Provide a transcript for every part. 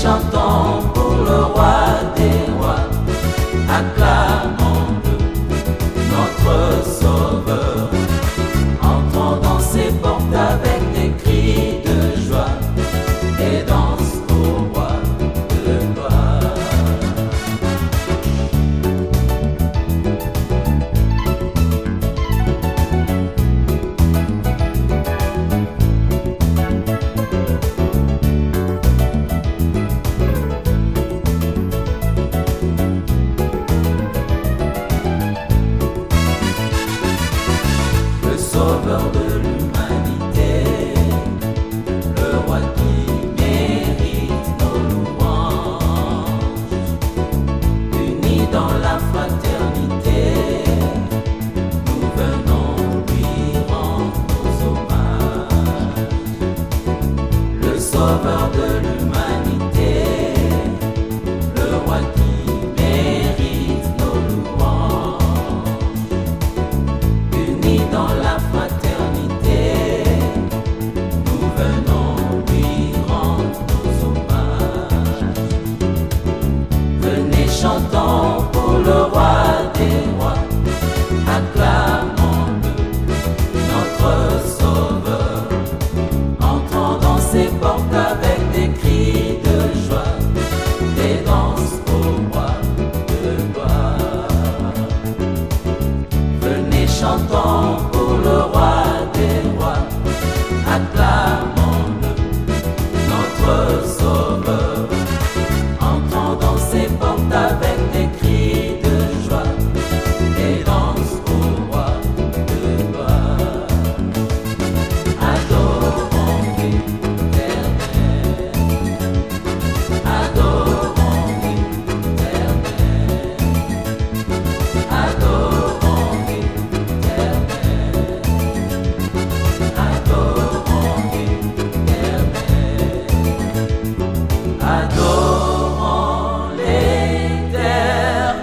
chantons pour le roi des rois, acclamons-le, notre sauveur. Entrons dans ses portes avec des cris de joie et danse au roi de gloire. Le sauveur de l'humanité, le roi qui mérite nos louanges, unis dans la fraternité, nous venons lui rendre nos hommages. Le sauveur de l'humanité, le roi qui mérite nos louanges, unis dans la fraternité, nous venons lui rendre nos hommages. Venez chantons pour le roi des rois, acclamons-le, notre sauveur. Entrons dans ses portes avec des cris de joie, des danses au roi de gloire. Venez chantons pour le roi des rois, acclamons-le, notre sauveur. Entrons dans ses portes avec des cris de joie, des danses au roi de gloire. Adorons l'Éternel, adorons l'Éternel, adorons l'Éternel, adorons l'Éternel, adorons l'Éternel.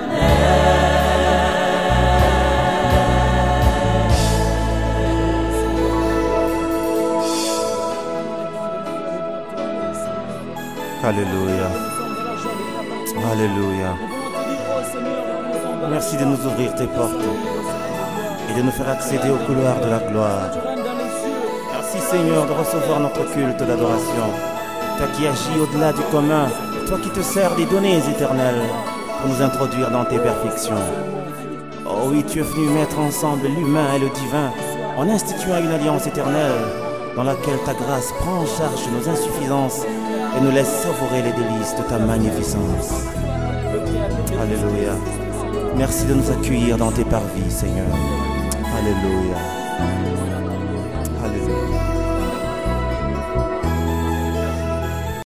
Alléluia. Alléluia. Merci de nous ouvrir tes portes et de nous faire accéder au couloir de la gloire. Merci Seigneur de recevoir notre culte d'adoration. Toi qui agis au-delà du commun, toi qui te sers des données éternelles pour nous introduire dans tes perfections. Oh oui, tu es venu mettre ensemble l'humain et le divin en instituant une alliance éternelle dans laquelle ta grâce prend en charge nos insuffisances et nous laisse savourer les délices de ta magnificence. Alléluia. Merci de nous accueillir dans tes parvis, Seigneur. Alléluia.